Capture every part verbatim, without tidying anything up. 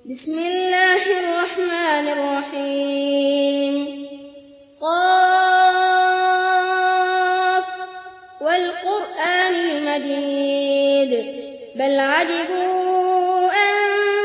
بسم الله الرحمن الرحيم. قاف والقرآن المجيد بل عجبوا أن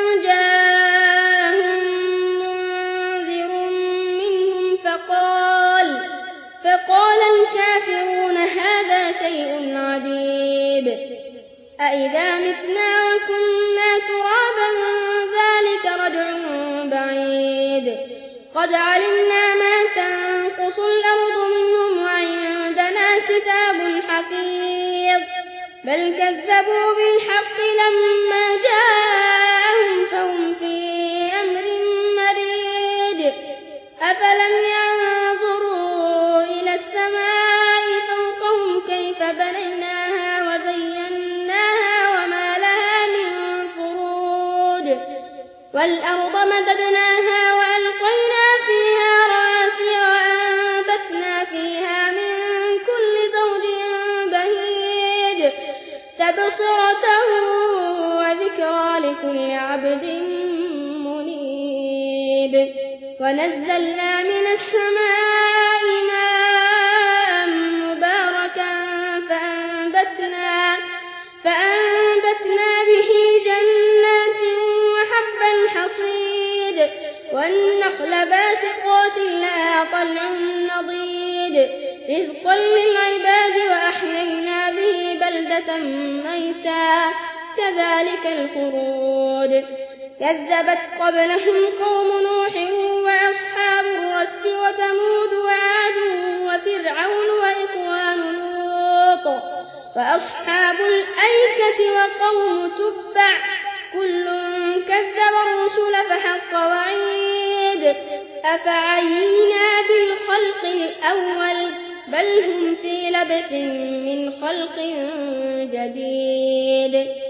جاءهم منذر منهم فقال فقال الكافرون هذا شيء عجيب أإذا متنا وكنا ترابا ذلك رجع بعيد قد علمنا ما تنقص الأرض منهم وعندنا كتاب حفيظ بل كذبوا بالحق لما جاءهم فهم في أمر مريج أفلم ينظروا إلى السماء فوقهم كيف بنيناها وزيناها وما لها من فروج والأرض مددناها وألقينا فيها رواسي وأنبتنا فيها من كل زوج بهيج تبصرة وذكرى لكل عبد منيب ونزلنا من السماء ماء مباركا فأنبتنا, فأنبتنا به جنات وحب الحصيد والنخل باسقات لها طلع نضيد رزقا للعباد وأحيينا به بلدة ميتا كذلك الخروج كذبت قبلهم قوم نوح وأصحاب الرس وثمود وعاد وفرعون وإخوان لوط وأصحاب الأيكة وقوم تبع كل كذب الرسل فحق وعيد أفعينا بالخلق الأول بل هم في لبس من خلق جديد.